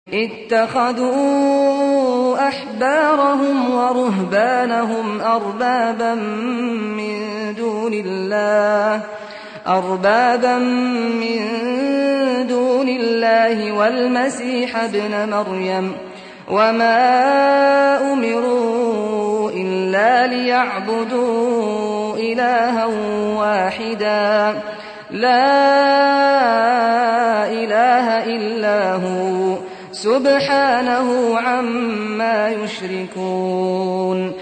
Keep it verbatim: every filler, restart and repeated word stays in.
اتخذوا أحبارهم ورهبانهم أربابا من دون الله أربابا من دون الله والمسيح ابن مريم وما أمروا إلا ليعبدوا إلها واحدا لا إله إلا هو سبحانه عما يشركون